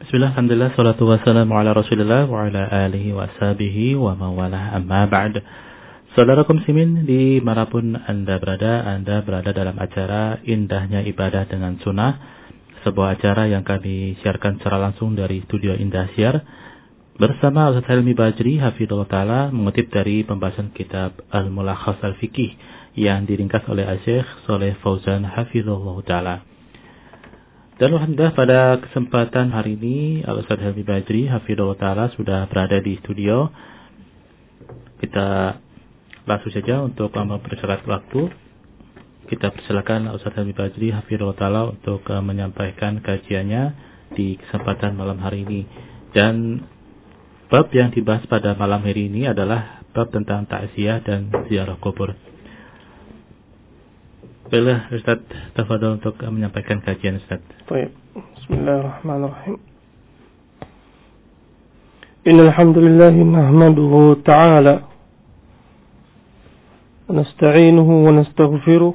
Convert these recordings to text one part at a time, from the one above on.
Bismillah, alhamdulillah, salatu wassalamu ala rasulillah wa ala alihi wa sahbihi wa mawalah amma ba'd. Saudarakum muslimin dimanapun Anda berada dalam acara Indahnya Ibadah dengan Sunnah, sebuah acara yang kami siarkan secara langsung dari studio Indahsiar bersama Ustaz Helmi Bajri hafizahullah ta'ala, mengutip dari pembahasan kitab Al-Mulakhas Al-Fiqih yang diringkas oleh Syekh Shalih Fauzan hafizahullah ta'ala. Dan alhamdulillah pada kesempatan hari ini Al-Ustaz Helmi Bajri hafizahullah ta'ala sudah berada di studio. Kita langsung saja untuk mempersingkat waktu. Kita persilakan Al-Ustaz Helmi Bajri hafizahullah ta'ala untuk menyampaikan kajiannya di kesempatan malam hari ini. Dan bab yang dibahas pada malam hari ini adalah bab tentang takziah dan ziarah kubur. Baiklah, Ustaz, tafadhol untuk menyampaikan kajian, Ustaz. Baik. Bismillahirrahmanirrahim. Innal hamdalillah nahmaduhu ta'ala wa nasta'inuhu wa nastaghfiruh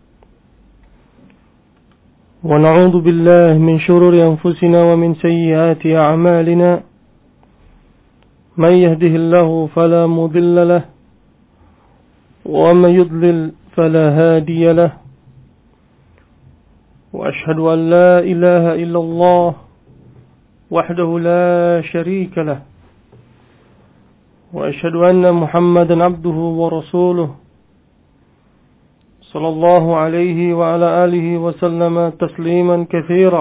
wa na'udzu billahi min shururi anfusina wa min sayyiati a'malina. Man yahdihillahu fala mudilla lahu wa man yudlil fala hadiya lahu. وأشهد أن لا إله إلا الله وحده لا شريك له وأشهد أن محمدا عبده ورسوله صلى الله عليه وعلى آله وسلم تسليما كثيرا.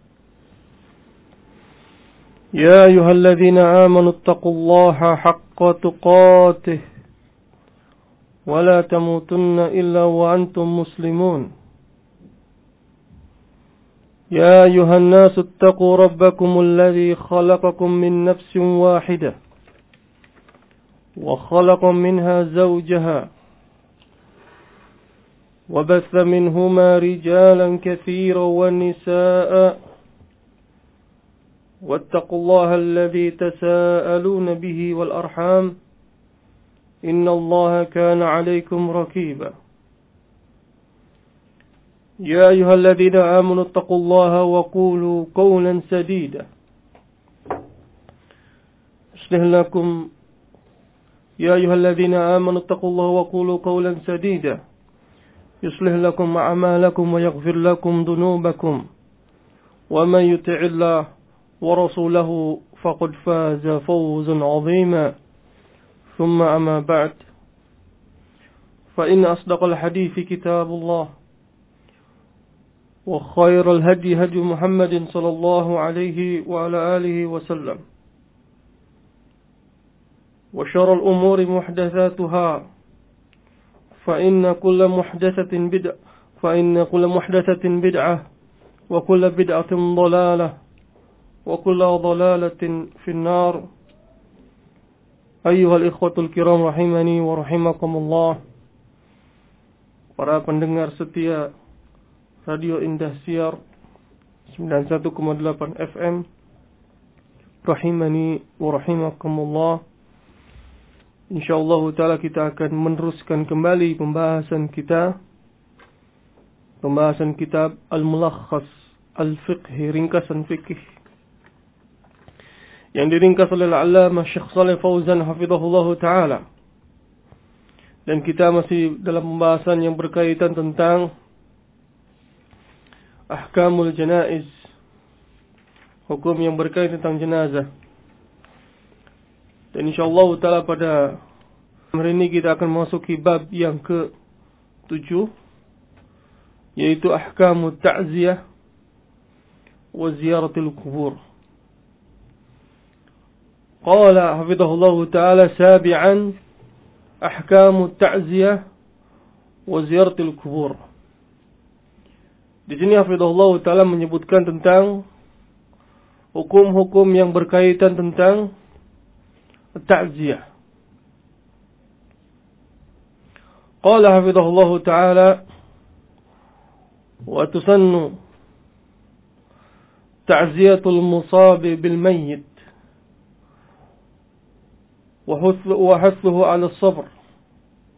يا أيها الذين آمنوا اتقوا الله حق تقاته ولا تموتن إلا وأنتم مسلمون. يا أيها الناس اتقوا ربكم الذي خلقكم من نفس واحدة وخلق منها زوجها وبث منهما رجالا كثيرا ونساء واتقوا الله الذي تساءلون به والأرحام إن الله كان عليكم رقيبا. يا أيها الذين آمنوا اتقوا الله وقولوا قولا سديدا يصلح لكم يا أيها الذين آمنوا اتقوا الله وقولوا قولا سديدا يصلح لكم أعمالكم ويغفر لكم ذنوبكم ومن يطع الله ورسوله فقد فاز فوزا عظيما. ثم أما بعد، فإن أصدق الحديث كتاب الله وخير الهدي هدي محمد صلى الله عليه وعلى آله وسلم وشر الأمور محدثاتها فإن كل محدثة بدعة وكل بدعة ضلالة وكل ضلالة في النار. أيها الإخوة الكرام رحمني ورحمكم الله. Para pendengar setia Radio Indahsiar 91,8 FM rahimani wa rahimakumullah. Insyaallah taala kita akan meneruskan kembali pembahasan kitab Al-Mulakhas Al-Fiqhi, ringkasan fikih yang diringkas oleh Al-Allamah Syekh Shalih Fauzan hafizahullah taala. Dan kita masih dalam pembahasan yang berkaitan tentang Ahkamul Janaiz, hukum yang berkaitan tentang jenazah. Dan insyaallah taala pada hari ini kita akan memasuki bab yang ke-7, yaitu Ahkamut Ta'ziyah wa Ziyaratul Qubur. Qala hafizahullah taala sabi'an Ahkamut Ta'ziyah wa Ziyaratul Qubur. Di sini hafizahullah taala menyebutkan tentang hukum-hukum yang berkaitan tentang ta'ziyah. Qala hafizahullah taala wa tusannu ta'ziyatul musab bil mayyit wa hathuhu 'ala as-sabr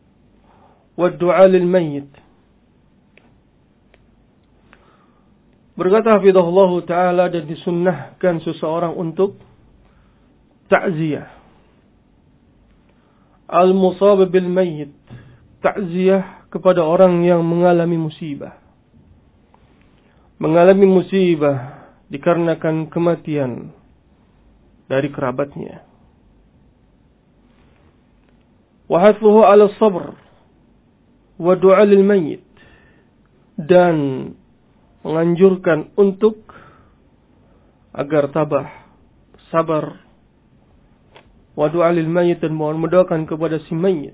wa ad-du'a lil mayyit. Berkata hafizahullah ta'ala, dan disunnahkan seseorang untuk ta'ziyah. Al-musab bil mayyit, ta'ziyah kepada orang yang mengalami musibah. Mengalami musibah dikarenakan kematian dari kerabatnya. Wa hathuhu 'ala sabr wa du'a lil mayyit, dan menganjurkan untuk agar tabah, sabar, wa du'a lil mayyit, dan mohon mendoakan kepada si mayyit.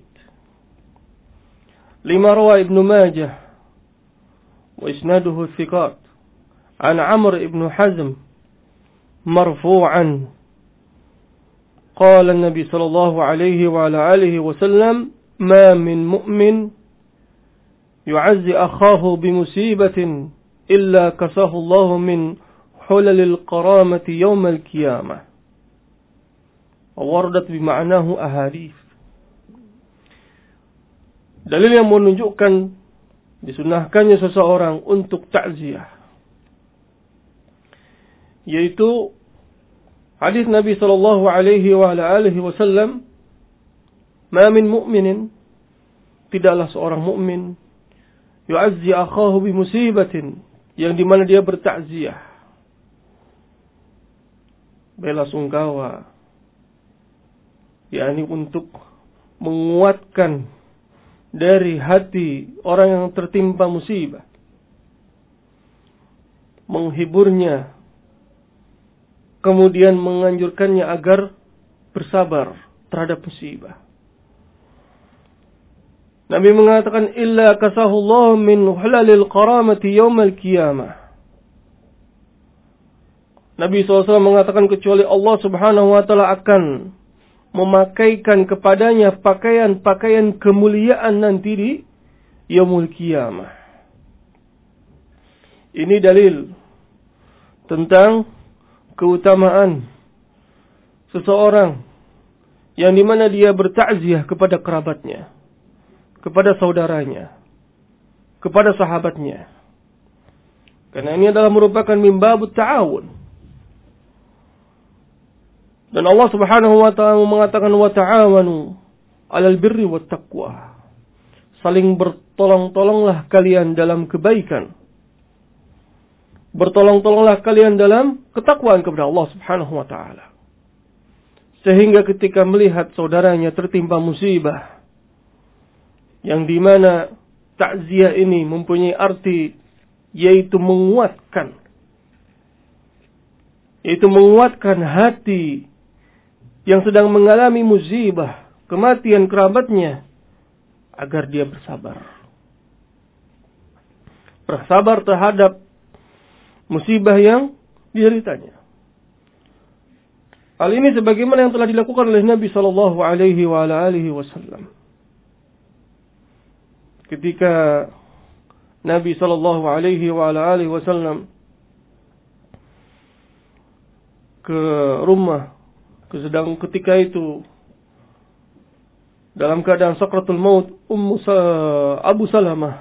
Lima rawa Ibnu Majah wa isnaduhu thiqat an Amr ibn Hazm marfu'an qala an-nabi sallallahu alaihi wa ala alihi wa sallam ma min mu'min yu'azzi akhahu bi musibatin illa kasahu Allah min hulalil qaramati yawmal qiyamah. Waradat bima'nahu ahadits. Dalil yang menunjukkan disunahkannya seseorang untuk ta'ziyah, yaitu hadis Nabi sallallahu alaihi wa ala alihi wasallam, "Ma min mu'minin," tidaklah seorang mukmin, yu'azzi akhahu bi musibatin, yang di mana dia bertakziah, bela sungkawa, yakni untuk menguatkan dari hati orang yang tertimpa musibah, menghiburnya, kemudian menganjurkannya agar bersabar terhadap musibah. Nabi mengatakan, illa kasahullah min hulalil qaramati yawmal qiyamah. Nabi SAW mengatakan, kecuali Allah subhanahu wa ta'ala akan memakaikan kepadanya pakaian-pakaian kemuliaan nanti di yaumul qiyamah. Ini dalil tentang keutamaan seseorang yang dimana dia bertakziah kepada kerabatnya, kepada saudaranya, kepada sahabatnya. Karena ini adalah merupakan mimbabut ta'awun. Dan Allah subhanahu wa ta'ala mengatakan, wa ta'awanu 'alal birri wat taqwa. Saling bertolong-tolonglah kalian dalam kebaikan. Bertolong-tolonglah kalian dalam ketakwaan kepada Allah subhanahu wa ta'ala. Sehingga ketika melihat saudaranya tertimpa musibah, yang dimana takziah ini mempunyai arti, yaitu menguatkan hati yang sedang mengalami musibah, kematian kerabatnya, agar dia bersabar. Bersabar terhadap musibah yang dideritanya. Hal ini sebagaimana yang telah dilakukan oleh Nabi sallallahu alaihi wa ala alihi wasallam. Ketika Nabi sallallahu alaihi wa ala alihi wasallam ke rumah, sedang ketika itu dalam keadaan sakratul maut Abu Salamah,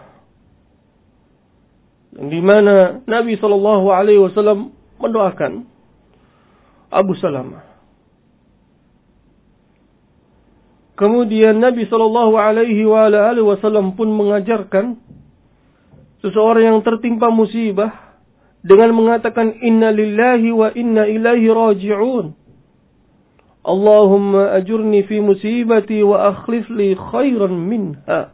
di mana Nabi sallallahu alaihi wasallam mendoakan Abu Salamah. Kemudian Nabi sallallahu alaihi wasallam pun mengajarkan seseorang yang tertimpa musibah dengan mengatakan, inna lillahi wa inna ilaihi raji'un. Allahumma ajurni fi musibati wa akhlif li khairan minha.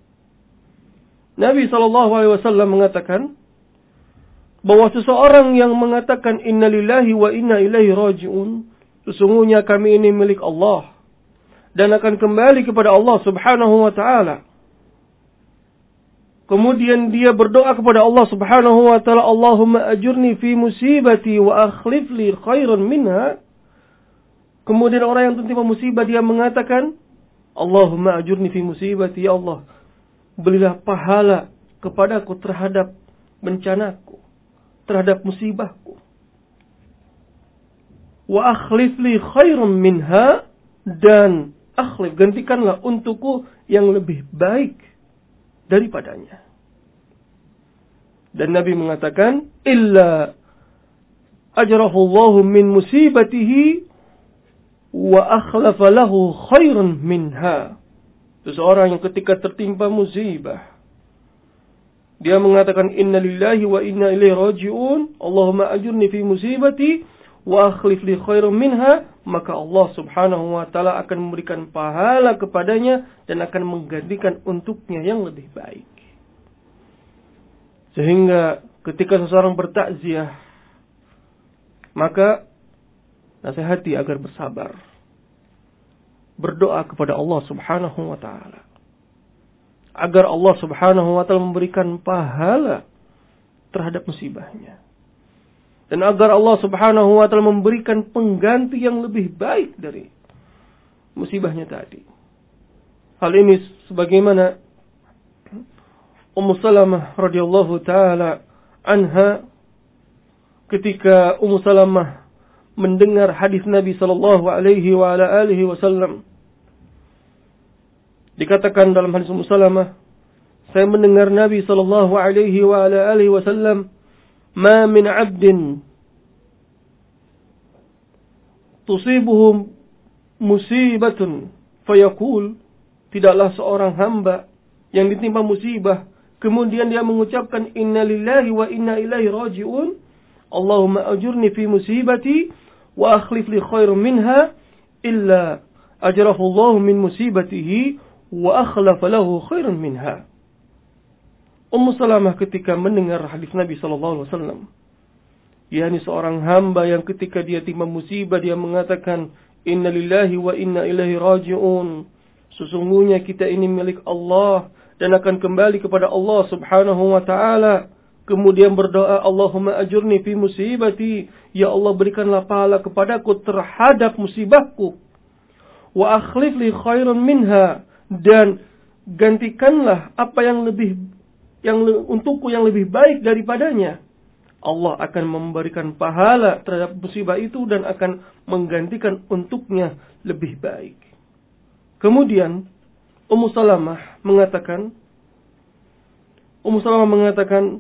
Nabi sallallahu alaihi wasallam mengatakan bahwa seseorang yang mengatakan inna lillahi wa inna ilaihi raji'un, sesungguhnya kami ini milik Allah dan akan kembali kepada Allah subhanahu wa ta'ala. Kemudian dia berdoa kepada Allah subhanahu wa ta'ala, Allahumma ajurni fi musibati wa akhlif li khairan minha. Kemudian orang yang tertimpa musibah dia mengatakan, Allahumma ajurni fi musibati, ya Allah, berilah pahala kepadaku terhadap bencanaku, terhadap musibahku. Wa akhlif li khairan minha, dan akhlif, gantikanlah untukku yang lebih baik daripadanya. Dan Nabi mengatakan, illa ajrahullahu min musibatihi wa akhlafa lahu khairan minha. Seseorang yang ketika tertimpa musibah, dia mengatakan inna lillahi wa inna ilaihi raji'un, Allahumma ajurni fi musibati wa akhlif li khairan minha, maka Allah Subhanahu wa taala akan memberikan pahala kepadanya dan akan menggantikan untuknya yang lebih baik. Sehingga ketika seseorang bertakziah, maka nasihati agar bersabar. Berdoa kepada Allah Subhanahu wa taala agar Allah Subhanahu wa taala memberikan pahala terhadap musibahnya. Dan agar Allah Subhanahu wa taala memberikan pengganti yang lebih baik dari musibahnya tadi. Hal ini sebagaimana Ummu Salamah radhiyallahu taala anha, ketika Ummu Salamah mendengar hadis Nabi sallallahu alaihi wa ala alihi wasallam, dikatakan dalam hadis Ummu Salamah, saya mendengar Nabi sallallahu alaihi wa ala alihi wasallam, "Ma min 'abdin tusibuhu musibatun fayaqul," tidaklah seorang hamba yang ditimpa musibah kemudian dia mengucapkan inna lillahi wa inna ilaihi raji'un, Allahumma ajurni fi musibati wa akhlif li khairan minha, illa ajrahu Allah min musibatihi wa akhlafa lahu khairan minha. Ummu Salamah ketika mendengar hadis Nabi sallallahu alaihi wasallam, yakni seorang hamba yang ketika dia timpa musibah dia mengatakan inna lillahi wa inna ilaihi raji'un, sesungguhnya kita ini milik Allah dan akan kembali kepada Allah Subhanahu wa taala. Kemudian berdoa, Allahumma ajurni fi musibati, ya Allah berikanlah pahala kepadaku terhadap musibahku. Wa akhlif li khairan minha, dan gantikanlah apa yang untukku yang lebih baik daripadanya. Allah akan memberikan pahala terhadap musibah itu dan akan menggantikan untuknya lebih baik. Kemudian Ummu Salamah mengatakan,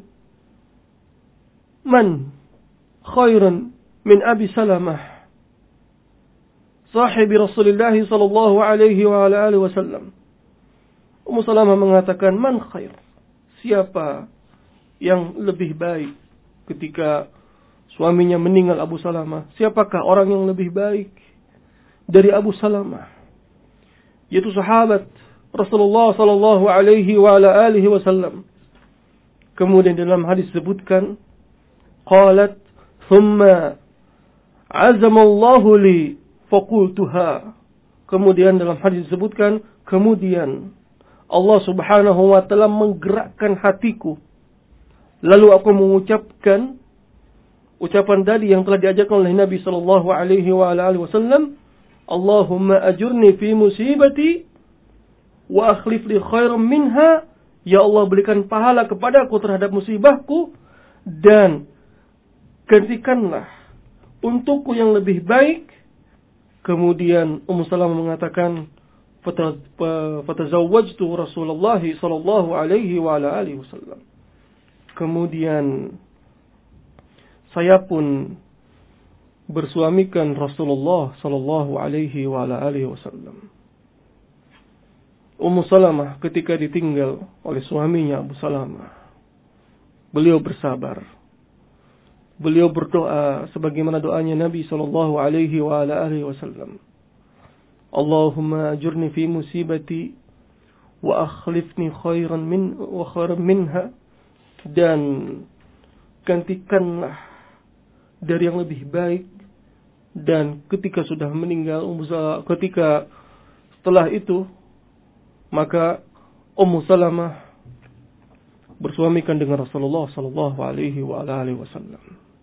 man khairun min Abi Salamah sahibi Rasulullah sallallahu alaihi wa ala alihi wasallam. Ummu Salamah mengatakan, man khair, siapa yang lebih baik ketika suaminya meninggal Abu Salamah? Siapakah orang yang lebih baik dari Abu Salamah? Yaitu sahabat Rasulullah sallallahu alaihi wa ala alihi wasallam. Kemudian dalam hadis disebutkan, qalat thumma azamallahu li faqultuha. Kemudian dalam hadis disebutkan, kemudian Allah Subhanahu wa taala menggerakkan hatiku, lalu aku mengucapkan ucapan tadi yang telah diajarkan oleh Nabi sallallahu alaihi wa ala alihi wasallam, Allahumma ajurni fi musibati wa akhlif li khairan minha, ya Allah berikan pahala kepadaku terhadap musibahku dan gantikanlah untukku yang lebih baik. Kemudian Ummu Salamah mengatakan, fatazawwajtu Rasulullah sallallahu alaihi wa ala alihi wasallam. Kemudian saya pun bersuamikan Rasulullah sallallahu alaihi wa ala alihi wasallam. Ummu Salamah ketika ditinggal oleh suaminya Abu Salamah, beliau bersabar. Beliau berdoa sebagaimana doanya Nabi sallallahu alaihi wa ala alihi wasallam. Allahumma ajurni fi musibati wa akhlifni khairan minha, dan gantikanlah dari yang lebih baik. Dan ketika sudah meninggal ketika setelah itu, maka Ummu Salamah bersuamikan dengan Rasulullah sallallahu alaihi wa alihi wasallam,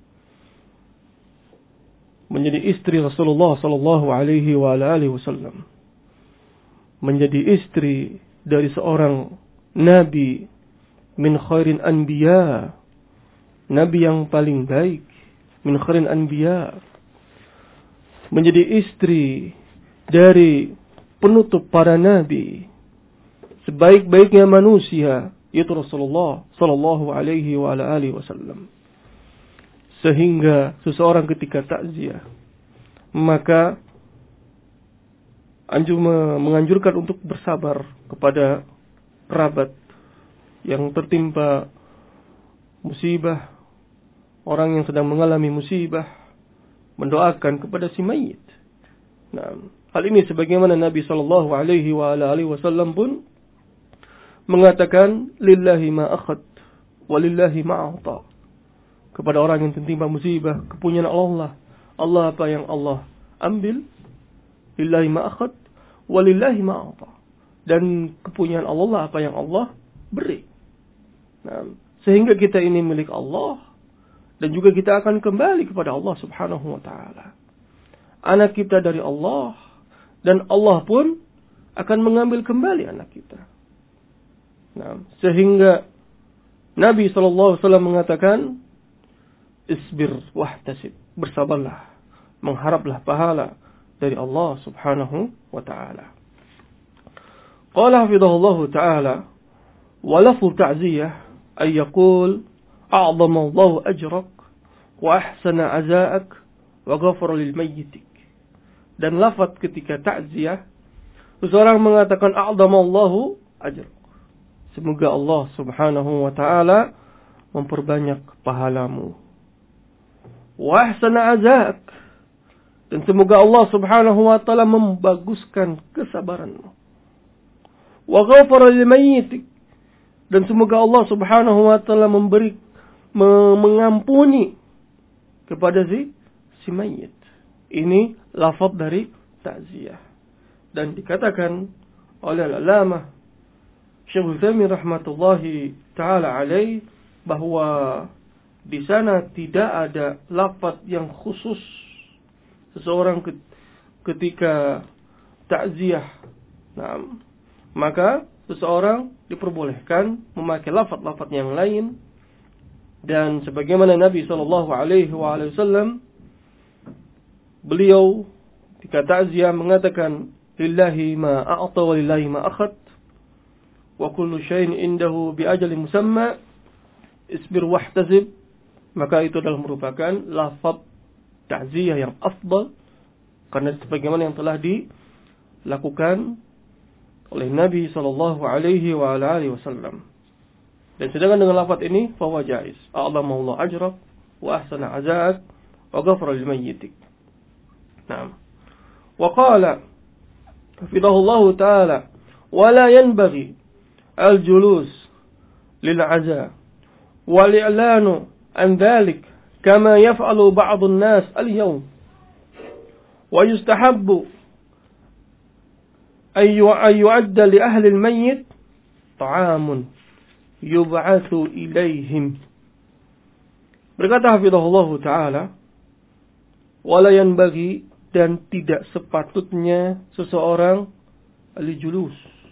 menjadi istri Rasulullah sallallahu alaihi wa alihi wasallam, menjadi istri dari seorang nabi min khairin anbiya, nabi yang paling baik, min khairin anbiya, menjadi istri dari penutup para nabi, sebaik-baiknya manusia, yaitu Rasulullah sallallahu alaihi wa ala alihi wasallam. Sehingga seseorang ketika takziah, maka menganjurkan untuk bersabar kepada kerabat yang tertimpa musibah, orang yang sedang mengalami musibah, mendoakan kepada si mayit. Nah, hal ini sebagaimana Nabi sallallahu alaihi wa ala alihi wasallam pun mengatakan lillahi ma akhad wa lillahi ma a'ta. Kepada orang yang tertimpa musibah, kepunyaan Allah. Allah apa yang Allah ambil, lillahi ma akhad wa lillahi ma a'ta. Dan kepunyaan Allah apa yang Allah beri. Nah, sehingga kita ini milik Allah dan juga kita akan kembali kepada Allah Subhanahu wa taala. Anak kita dari Allah dan Allah pun akan mengambil kembali anak kita. Nah, sehingga Nabi SAW mengatakan, isbir wahtasib, bersabarlah, mengharaplah pahala dari Allah Subhanahu wa ta'ala. Qala hafidhahullahu ta'ala, wa lafzu ta'ziyah ay yaqul a'zama Allahu ajrak wa ahsana azaak wa ghafara lil mayyitik. Dan lafaz ketika ta'ziyah, seseorang mengatakan a'zama Allahu ajrak, semoga Allah Subhanahu wa ta'ala memperbanyak pahalamu. Wa ahsana azaak, dan semoga Allah Subhanahu wa ta'ala membaguskan kesabaranmu. Wa ghafara lil mayyitik, dan semoga Allah Subhanahu wa ta'ala mengampuni kepada si mayit. Ini lafaz dari ta'ziyah. Dan dikatakan oleh al-Alamah Syekh Utsaimin rahmatullahi taala alaih bahwa di sana tidak ada lafaz yang khusus seseorang ketika ta'ziyah. Nah, maka seseorang diperbolehkan memakai lafaz-lafaz yang lain, dan sebagaimana Nabi sallallahu alaihi wasallam beliau ketika ta'ziyah mengatakan lillahi ma a'ta wa lillahi ma akhad wa kullu syai'in indahu bi ajalin musamma isbir wahtasib, maka itu adalah merupakan lafaz ta'ziyah yang afdal karena sebagaimana yang telah dilakukan oleh Nabi sallallahu alaihi wasallam. Dan sedangkan dengan lafaz ini fahuwa jaiz, a'zama Allah ajrak wa ahsana azaak wa ghafara lil mayyitik. Naam. Wa qala hafidhahullahu ta'ala wa la yanbaghi al-julus lil aza wal i'lanu an dhalik kama yaf'alu ba'd an-nas al-yawm wa yustahabbu ay yu'adda li ahli al-mayyit ta'amun yub'atsu ilaihim. Berkata hafizahullahu ta'ala, wala yanbaghi, dan tidak sepatutnya seseorang al-julus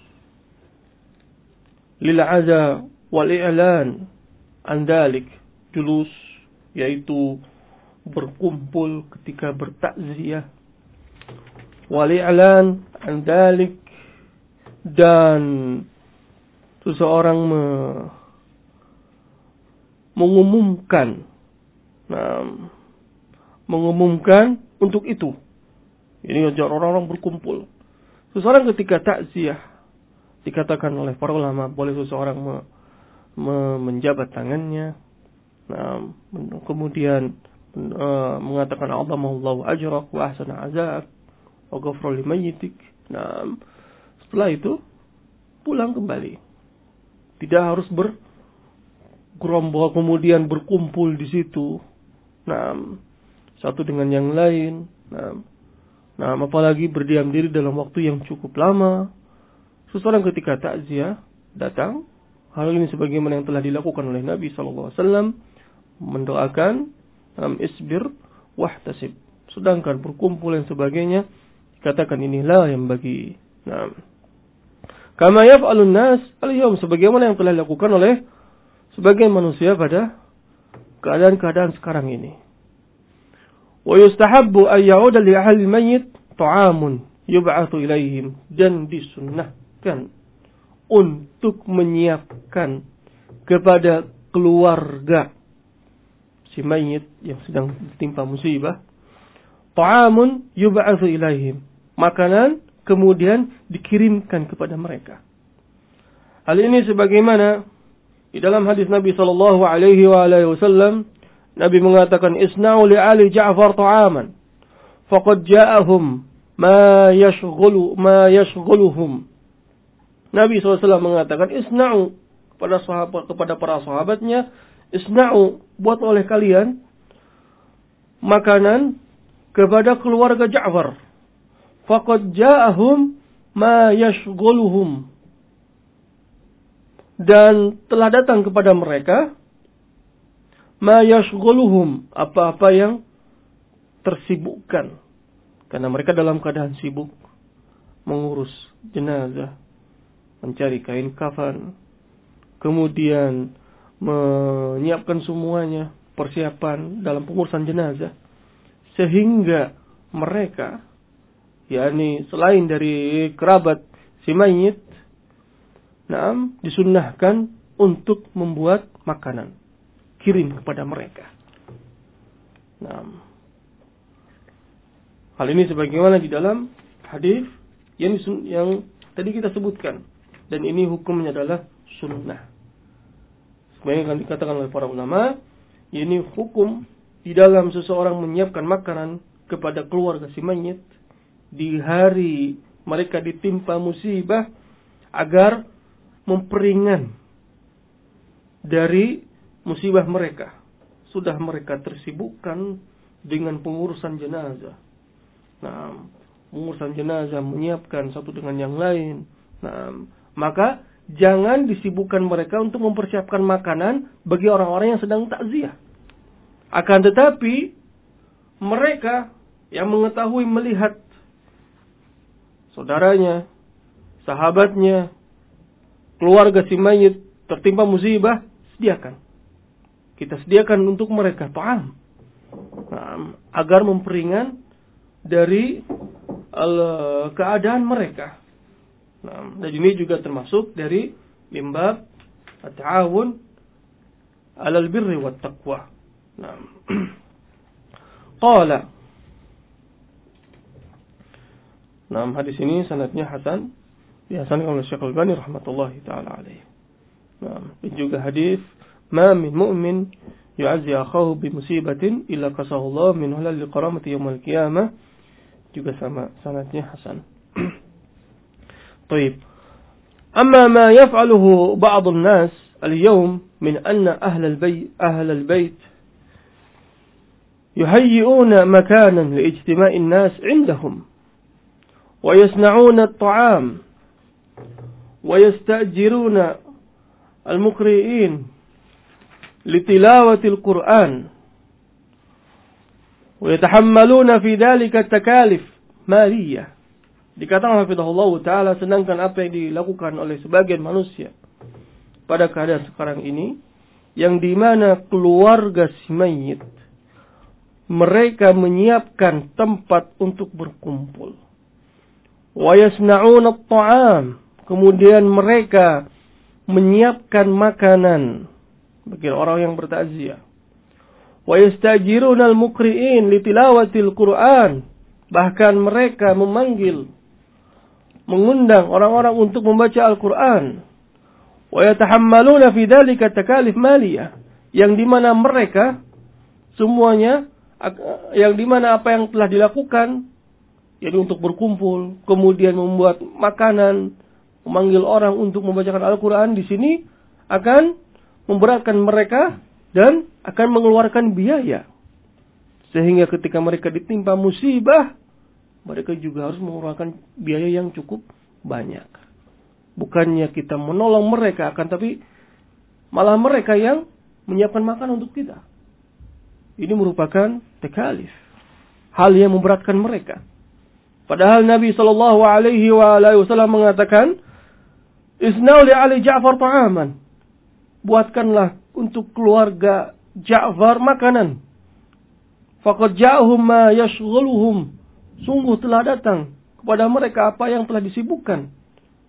lil aza wal i'lan an dalik. Julus yaitu berkumpul ketika bertakziah, wal i'lan an dalik, dan seseorang mengumumkan untuk itu. Ini ajar orang-orang berkumpul. Seseorang ketika takziah, dikatakan oleh para ulama, boleh seseorang menjabat tangannya, kemudian mengatakan Allahu ajrak wa ahsana azaak wa ghafara limayyitik. Setelah itu pulang kembali. Tidak harus bergerombol kemudian berkumpul di situ. Satu dengan yang lain. Apalagi berdiam diri dalam waktu yang cukup lama. Seseorang ketika takziah datang, hal ini sebagaimana yang telah dilakukan oleh Nabi SAW, mendoakan isbir wahtasib. Sedangkan berkumpul dan sebagainya dikatakan inilah yang bagi. Kama yaf'alun nas al-yawm, sebagaimana yang telah dilakukan oleh sebagian manusia pada keadaan-keadaan sekarang ini. Wa yustahabbu an ya'uda li ahli al-mayyit ta'amun yub'atsu ilaihim, dan disunnahkan untuk menyiapkan kepada keluarga si mayit yang sedang ditimpa musibah, ta'amun yub'atsu ilaihim, makanan kemudian dikirimkan kepada mereka. Hal ini sebagaimana di dalam hadis Nabi sallallahu alaihi wasallam, Nabi mengatakan, "Isna'u li ali Ja'far ta'aman, faqad ja'ahum ma yashghuluhum." Nabi SAW mengatakan, "Isna'u," kepada para sahabatnya, "Isna'u," buat oleh kalian makanan kepada keluarga Ja'far. Faqad ja'ahum ma yashghuluhum. Dan telah datang kepada mereka ma yashghuluhum, apa-apa yang tersibukkan. Karena mereka dalam keadaan sibuk mengurus jenazah, mencari kain kafan, kemudian menyiapkan semuanya, persiapan dalam pengurusan jenazah. Sehingga mereka, yakni selain dari kerabat si mayit, disunnahkan untuk membuat makanan, kirim kepada mereka. Hal ini sebagaimana di dalam hadis yang tadi kita sebutkan, dan ini hukumnya adalah sunnah. Sebenarnya yang dikatakan oleh para ulama, ini hukum di dalam seseorang menyiapkan makanan kepada keluarga si mayit di hari mereka ditimpa musibah, agar memperingan dari musibah mereka. Sudah mereka tersibukkan dengan pengurusan jenazah. Pengurusan jenazah, menyiapkan satu dengan yang lain. Maka jangan disibukkan mereka untuk mempersiapkan makanan bagi orang-orang yang sedang takziah. Akan tetapi mereka yang mengetahui, melihat saudaranya, sahabatnya, keluarga si mayit tertimpa musibah, sediakan. Kita sediakan untuk mereka ta'am, agar memperingan dari keadaan mereka. Dan ini juga termasuk dari mimbab at-ta'awun 'alal birri wat taqwa. Qala. Hadis ini sanadnya hasan, dihasankan oleh Syekh Al-Albani rahmatullahi taala alaihi. Dan juga hadis, "Ma min mu'min yu'azzi akhahu bi musibatin illa qasahu Allah min halal liqaramati yaumil qiyamah." Juga sama, sanadnya hasan. Baik. Amma ma yaf'aluhu ba'd an-nas al-yawm min anna ahla al-bayt yuhayyi'una makanan li'ijtima'i an-nas 'indahum wa yasna'una at-ta'am ويستأجرون المقرئين لتلاوة القرآن ويتحملون في ذلك التكاليف مالية. Dikatakan hafizahullah ta'ala, sedangkan apa yang dilakukan oleh sebagian manusia pada keadaan sekarang ini, yang dimana keluarga si mayit mereka menyiapkan tempat untuk berkumpul, wa yasna'una at-ta'am, kemudian mereka menyiapkan makanan bagi orang yang bertakziah. Wa yastajiruna al-muqri'in li tilawatil Qur'an, bahkan mereka mengundang orang-orang untuk membaca Al-Qur'an. Wa yatahammaluna fi dzalika takalif maliyah, yang dimana mereka semuanya, yang dimana apa yang telah dilakukan, jadi untuk berkumpul, kemudian membuat makanan, memanggil orang untuk membacakan Al-Quran, di sini akan memberatkan mereka dan akan mengeluarkan biaya. Sehingga ketika mereka ditimpa musibah, mereka juga harus mengeluarkan biaya yang cukup banyak. Bukannya kita menolong mereka, akan tapi malah mereka yang menyiapkan makan untuk kita. Ini merupakan takalif, hal yang memberatkan mereka. Padahal Nabi SAW mengatakan, "Isna'u li ali Ja'far ta'aman." Buatkanlah untuk keluarga Ja'far makanan. Faqad ja'ahum ma yashghuluhum. Sungguh telah datang kepada mereka apa yang telah disibukkan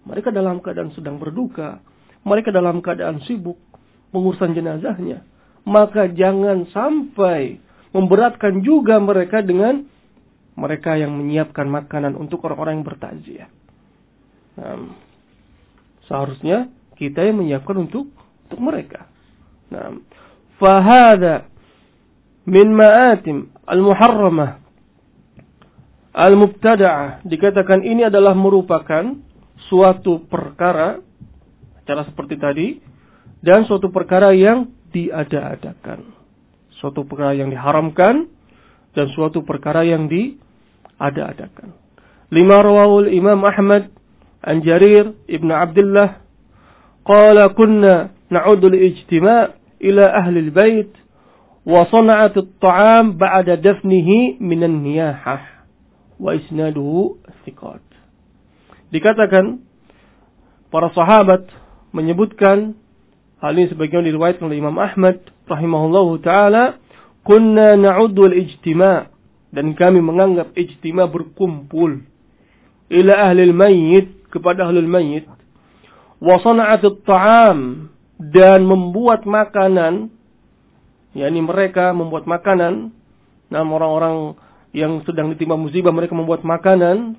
Mereka dalam keadaan sedang berduka. Mereka dalam keadaan sibuk mengurusan jenazahnya. Maka jangan sampai memberatkan juga mereka dengan mereka yang menyiapkan makanan untuk orang-orang yang bertakziah. Nah, seharusnya kita yang menyiapkan untuk mereka. Nah, fahada min ma'atim al-muharramah al-mubtada'ah. Dikatakan ini adalah merupakan suatu perkara, cara seperti tadi, dan suatu perkara yang diada-adakan. Suatu perkara yang diharamkan, dan suatu perkara yang diada-adakan. Lima rawahul Imam Ahmad an Jarir ibn Abdullah qala kunna na'udul ijtima' ila ahli al-bait wa sana'at at-ta'am ba'da dafnihi minan niyahah wa isnaduhu thiqat. Dikatakan para sahabat menyebutkan hal ini sebagian diriwayatkan oleh Imam Ahmad rahimahullahu taala, kunna na'udul ijtima', dan kami menganggap ijtima' berkumpul ila ahli al-mayyit, kepada ahli al-mayyit, wa sana'at at-ta'am, dan membuat makanan, yakni mereka membuat makanan. Nah, orang-orang yang sedang ditimpa musibah, mereka membuat makanan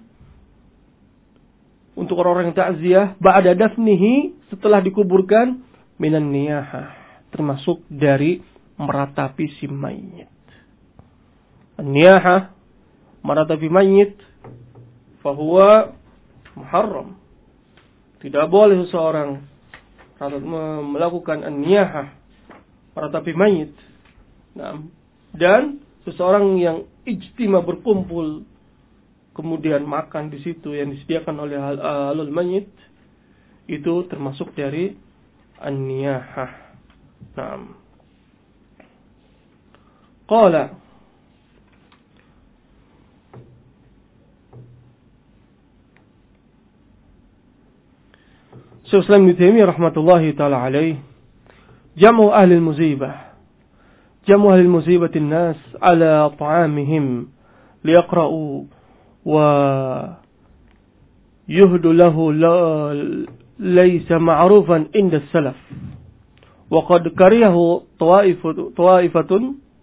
untuk orang-orang yang takziah ba'da dafnihi, setelah dikuburkan, minan niyahah, termasuk dari meratapi si mayit. Niyahah, meratapi mayit, fahuwa muharram. Tidak boleh seseorang melakukan niyahah, meratapi mayit. Nah, dan seseorang yang ijtima berkumpul kemudian makan di situ yang disediakan oleh ahlul mayit, itu termasuk dari an-niyahah. Naam. Qala Syekh Islam Ibnu Taimiyah rahmatullahi taala alaih, jamu ahli al-musibah, jamu ahli al-musibatin nas ala ta'amihim liyaqra'u wa yuhdu lahu laysa ma'rufan inda salaf wa qad kariyahu ta'ifatun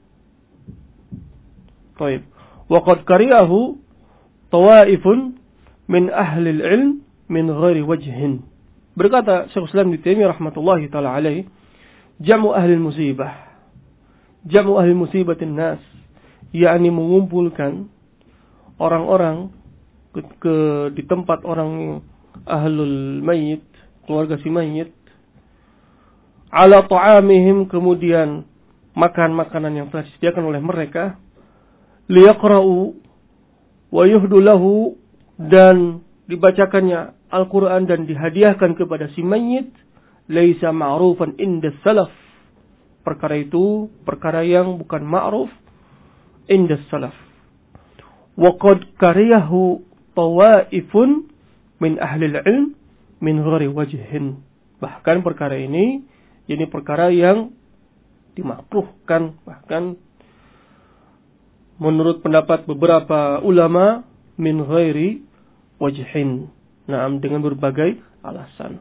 طيب وقد كرهه طوائف من أهل العلم من غير وجه. Berkata Syekh Islam Ibnu Taimiyah rahmatullahi taala alaih, jamu ahli musibah, jamu ahli musibatin nas, yakni mengumpulkan orang-orang di tempat orang ahlul mayit, keluarga si mayit, ala ta'amihim, kemudian makan makanan yang telah disediakan oleh mereka, liyaqra'u wa yuhdu lahu, dan dibacakannya Al-Quran dan dihadiahkan kepada si mayit, laisa ma'rufan inda salaf, perkara itu perkara yang bukan ma'ruf inda salaf. Wa qad kariyahu tawaifun min ahli al-ilm min ghairi wajhin, bahkan perkara ini perkara yang dimakruhkan, bahkan menurut pendapat beberapa ulama, min ghairi wajhin, dengan berbagai alasan.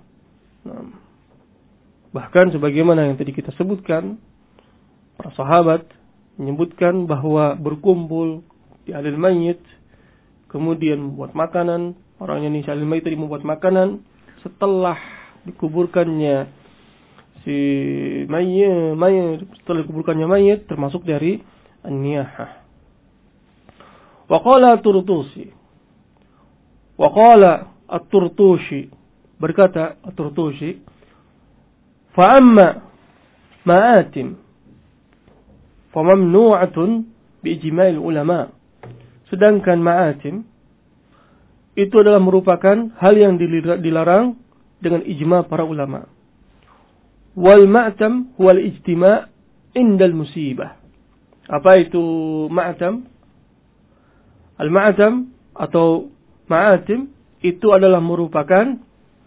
Bahkan sebagaimana yang tadi kita sebutkan, para sahabat menyebutkan bahwa berkumpul di ahlul mayit, kemudian membuat makanan, orangnya si ahlul mayit tadi membuat makanan setelah dikuburkannya si mayit, setelah dikuburkannya mayit, termasuk dari an-niyahah. Waqala at-Turtushi, berkata at-Turtushi, fa'amma ma'atim famamnu'atun biijma'il ulama, sedangkan ma'atim itu adalah merupakan hal yang dilarang dengan ijma' para ulama. Wal ma'tam huwal ijtima' indal musibah. Apa itu ma'tam? Al-ma'tam atau ma'atim itu adalah merupakan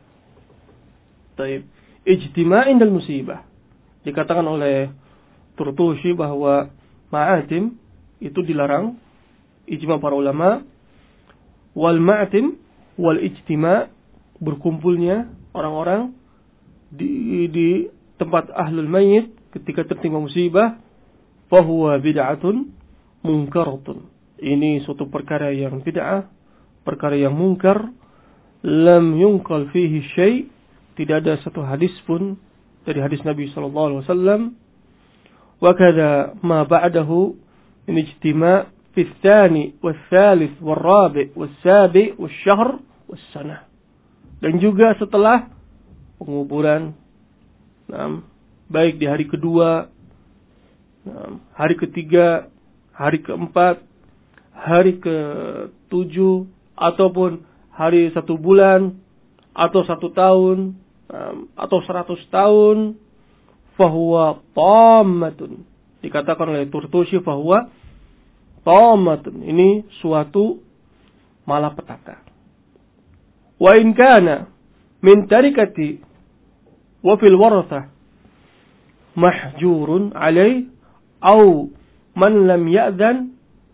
ijtima' indal musibah. Dikatakan oleh Turtushi bahwa ma'atim itu dilarang, ijma' para ulama. Wal ma'atim wal ijtima' berkumpulnya orang-orang di tempat ahlul mayyit ketika tertimpa musibah, fahuwa bid'atun munkaratun. Ini suatu perkara yang bid'ah, perkara yang munkar, lam yunqal fihi syai', tidak ada satu hadis pun dari hadis Nabi sallallahu alaihi wasallam. Wa kadza ma ba'dahu min ijtima' fi tsani wal tsalits wal rabi' wal sabi' wal syahr was sanah. Dan juga setelah penguburan, baik di hari kedua, hari ketiga, hari keempat, hari ke-7, ataupun hari 1 bulan, atau 1 tahun, atau 100 tahun, fahuwa tammatun. Dikatakan oleh Turtusi fahuwa tammatun. Ini suatu malapetaka. Wa in kana min tarikati wa fil warathah mahjurun alaih au man lam ya'dhan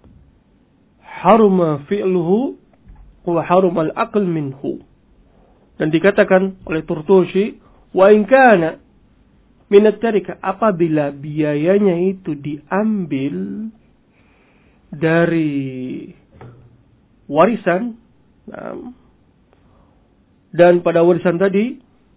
haruma fi'luhu wa haruma al-aql minhu. Dan dikatakan oleh Turtusi, wa in kana min at-tarika, apabila biayanya itu diambil dari warisan, dan pada warisan tadi,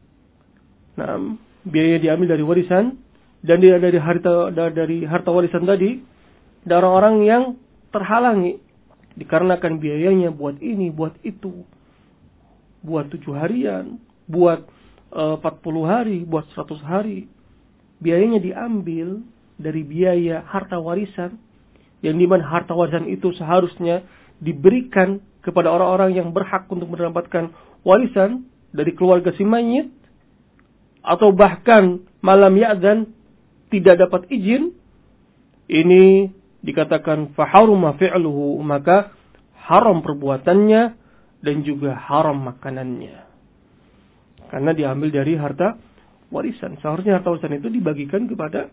biaya diambil dari warisan, dan dia dari harta warisan tadi, dari orang yang terhalangi dikarenakan biayanya buat ini, buat itu, buat 7 harian, buat 40 hari, buat 100 hari. Biayanya diambil dari biaya harta warisan, yang dimana harta warisan itu seharusnya diberikan kepada orang-orang yang berhak untuk mendapatkan warisan dari keluarga si mayit, atau bahkan malam ya'dzan, tidak dapat izin. Ini dikatakan faharuma fi'luhu, maka haram perbuatannya dan juga haram makanannya, karena diambil dari harta warisan. Seharusnya harta warisan itu dibagikan kepada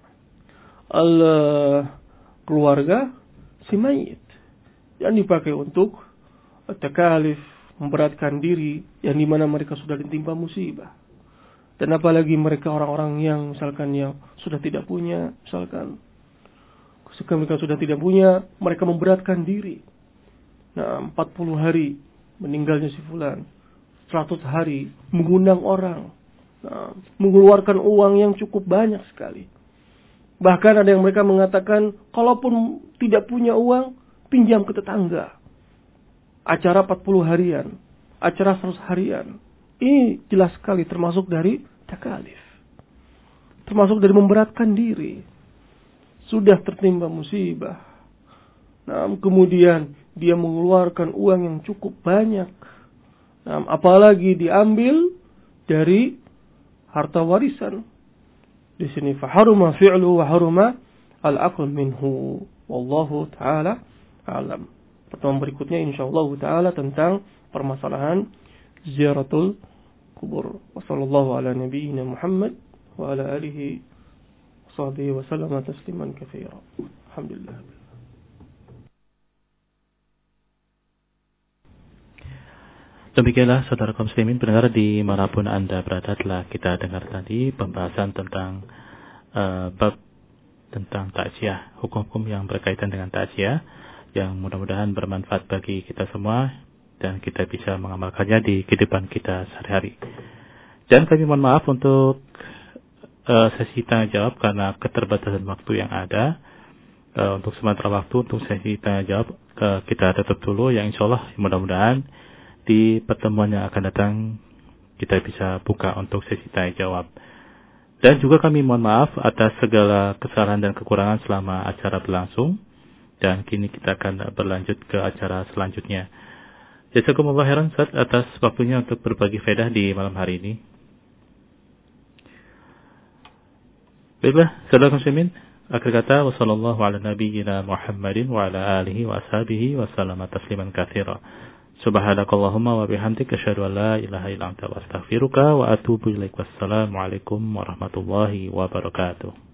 keluarga si mayit, yang dipakai untuk takalif, memberatkan diri, yang dimana mereka sudah ditimpa musibah. Dan apalagi mereka orang-orang yang misalkan yang sudah tidak punya, misalkan mereka sudah tidak punya, mereka memberatkan diri. 40 hari meninggalnya si fulan, 100 hari mengundang orang, mengeluarkan uang yang cukup banyak sekali. Bahkan ada yang mereka mengatakan, kalaupun tidak punya uang, pinjam ke tetangga. Acara 40 harian, acara 100 harian. Ini jelas sekali termasuk dari takalif, termasuk dari memberatkan diri. Sudah tertimpa musibah, kemudian dia mengeluarkan uang yang cukup banyak, apalagi diambil dari harta warisan. Di sini faharuma fi'lu wa haruma al-aql minhu. Wallahu ta'ala alam. Pertemuan berikutnya insyaallah ta'ala tentang permasalahan ziaratul kubur. Wassallallahu ala nabiyyina Muhammad wa ala alihi washabihi wa sallama tasliman katsira. Alhamdulillah. Demikianlah saudara kaum muslimin pendengar dimanapun Anda berada, telah kita dengar tadi pembahasan tentang bab tentang takziah, hukum-hukum yang berkaitan dengan takziah, yang mudah-mudahan bermanfaat bagi kita semua dan kita bisa mengamalkannya di kehidupan kita sehari-hari. Dan kami mohon maaf untuk sesi tanya jawab karena keterbatasan waktu yang ada. Untuk sementara waktu untuk sesi tanya jawab kita tutup dulu, yang insyaallah mudah-mudahan di pertemuan yang akan datang kita bisa buka untuk sesi tanya jawab. Dan juga kami mohon maaf atas segala kesalahan dan kekurangan selama acara berlangsung. Dan kini kita akan berlanjut ke acara selanjutnya. Jazakumullah khairan Ustaz atas waktunya untuk berbagi faedah di malam hari ini. Baiklah, saudara muslimin, akhir kata wassallallahu ala nabiyyina Muhammadin wa ala alihi wa ashabihi wa sallama tasliman katsira. Subhanakallahumma wa bihamdika asyhadu an la ilaha illa anta astaghfiruka wa atubu ilaik. Wassalamu alaikum warahmatullahi wabarakatuh.